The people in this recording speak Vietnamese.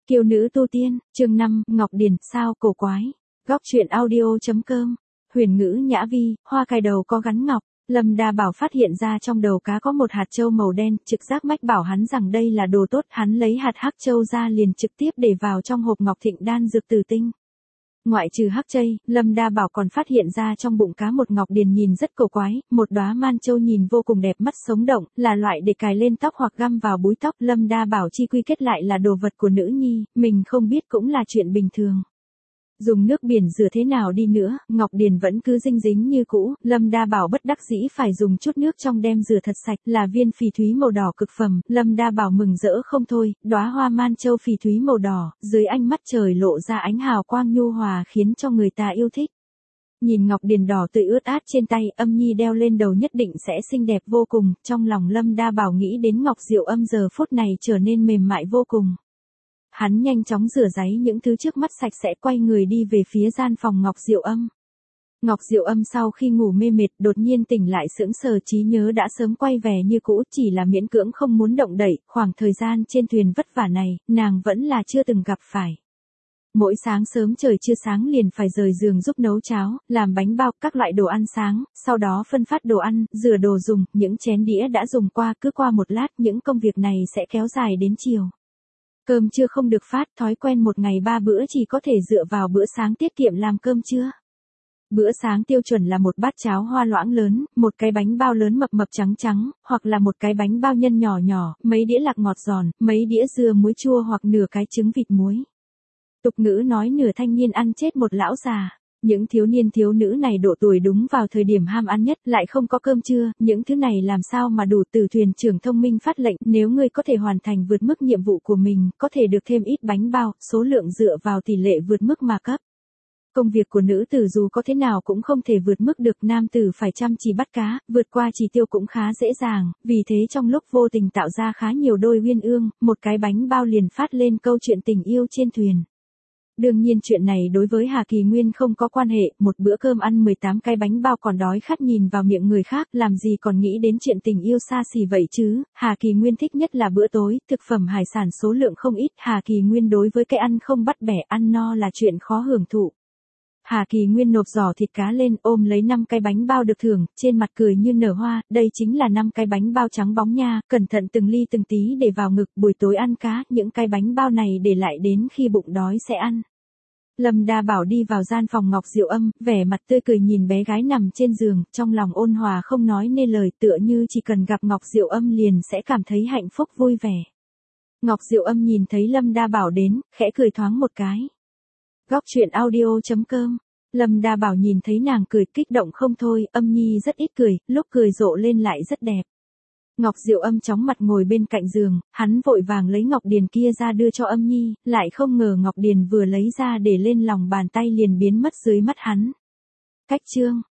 Kiều nữ tu tiên, chương 5, Ngọc Điền, sao cổ quái. Góc truyện audio.com. Huyền ngữ nhã vi, hoa cài đầu có gắn ngọc. Lâm Đa Bảo phát hiện ra trong đầu cá có một hạt châu màu đen, trực giác mách bảo hắn rằng đây là đồ tốt, hắn lấy hạt hắc châu ra liền trực tiếp để vào trong hộp ngọc thịnh đan dược tử tinh. Ngoại trừ hắc chây, Lâm Đa Bảo còn phát hiện ra trong bụng cá một ngọc điền nhìn rất cổ quái, một đóa man châu nhìn vô cùng đẹp mắt sống động, là loại để cài lên tóc hoặc găm vào búi tóc. Lâm Đa Bảo chi quy kết lại là đồ vật của nữ nhi, mình không biết cũng là chuyện bình thường. Dùng nước biển rửa thế nào đi nữa, ngọc điền vẫn cứ dinh dính như cũ, Lâm Đa Bảo bất đắc dĩ phải dùng chút nước trong đem rửa thật sạch, là viên phỉ thúy màu đỏ cực phẩm. Lâm Đa Bảo mừng rỡ không thôi, đóa hoa man châu phỉ thúy màu đỏ, dưới ánh mắt trời lộ ra ánh hào quang nhu hòa khiến cho người ta yêu thích. Nhìn ngọc điền đỏ tươi ướt át trên tay, Âm Nhi đeo lên đầu nhất định sẽ xinh đẹp vô cùng, trong lòng Lâm Đa Bảo nghĩ đến Ngọc Diệu Âm giờ phút này trở nên mềm mại vô cùng. Hắn nhanh chóng rửa ráy những thứ trước mắt sạch sẽ, quay người đi về phía gian phòng Ngọc Diệu Âm. Ngọc Diệu Âm sau khi ngủ mê mệt đột nhiên tỉnh lại sững sờ, trí nhớ đã sớm quay về như cũ, chỉ là miễn cưỡng không muốn động đậy. Khoảng thời gian trên thuyền vất vả này, nàng vẫn là chưa từng gặp phải. Mỗi sáng sớm trời chưa sáng liền phải rời giường giúp nấu cháo, làm bánh bao, các loại đồ ăn sáng, sau đó phân phát đồ ăn, rửa đồ dùng, những chén đĩa đã dùng qua, cứ qua một lát những công việc này sẽ kéo dài đến chiều. Cơm trưa không được phát, thói quen một ngày 3 bữa chỉ có thể dựa vào bữa sáng tiết kiệm làm cơm trưa. Bữa sáng tiêu chuẩn là một bát cháo hoa loãng lớn, một cái bánh bao lớn mập mập trắng trắng, hoặc là một cái bánh bao nhân nhỏ nhỏ, mấy đĩa lạc ngọt giòn, mấy đĩa dưa muối chua hoặc nửa cái trứng vịt muối. Tục ngữ nói nửa thanh niên ăn chết một lão già. Những thiếu niên thiếu nữ này độ tuổi đúng vào thời điểm ham ăn nhất, lại không có cơm trưa, những thứ này làm sao mà đủ. Từ thuyền trưởng thông minh phát lệnh, nếu ngươi có thể hoàn thành vượt mức nhiệm vụ của mình, có thể được thêm ít bánh bao, số lượng dựa vào tỷ lệ vượt mức mà cấp. Công việc của nữ tử dù có thế nào cũng không thể vượt mức được, nam tử phải chăm chỉ bắt cá, vượt qua chỉ tiêu cũng khá dễ dàng, vì thế trong lúc vô tình tạo ra khá nhiều đôi uyên ương, một cái bánh bao liền phát lên câu chuyện tình yêu trên thuyền. Đương nhiên chuyện này đối với Hà Kỳ Nguyên không có quan hệ, một bữa cơm ăn 18 cái bánh bao còn đói khát nhìn vào miệng người khác, làm gì còn nghĩ đến chuyện tình yêu xa xỉ vậy chứ. Hà Kỳ Nguyên thích nhất là bữa tối, thực phẩm hải sản số lượng không ít, Hà Kỳ Nguyên đối với cái ăn không bắt bẻ, ăn no là chuyện khó hưởng thụ. Hà Kỳ Nguyên nộp giỏ thịt cá lên, ôm lấy 5 cái bánh bao được thưởng, trên mặt cười như nở hoa, đây chính là 5 cái bánh bao trắng bóng nha, cẩn thận từng ly từng tí để vào ngực, buổi tối ăn cá, những cái bánh bao này để lại đến khi bụng đói sẽ ăn. Lâm Đa Bảo đi vào gian phòng Ngọc Diệu Âm, vẻ mặt tươi cười nhìn bé gái nằm trên giường, trong lòng ôn hòa không nói nên lời, tựa như chỉ cần gặp Ngọc Diệu Âm liền sẽ cảm thấy hạnh phúc vui vẻ. Ngọc Diệu Âm nhìn thấy Lâm Đa Bảo đến, khẽ cười thoáng một cái. Góc truyện audio.com. Lâm Đa Bảo nhìn thấy nàng cười kích động không thôi, Âm Nhi rất ít cười, lúc cười rộ lên lại rất đẹp. Ngọc Diệu Âm chóng mặt ngồi bên cạnh giường, hắn vội vàng lấy ngọc điền kia ra đưa cho Âm Nhi, lại không ngờ ngọc điền vừa lấy ra để lên lòng bàn tay liền biến mất dưới mắt hắn. Cách chương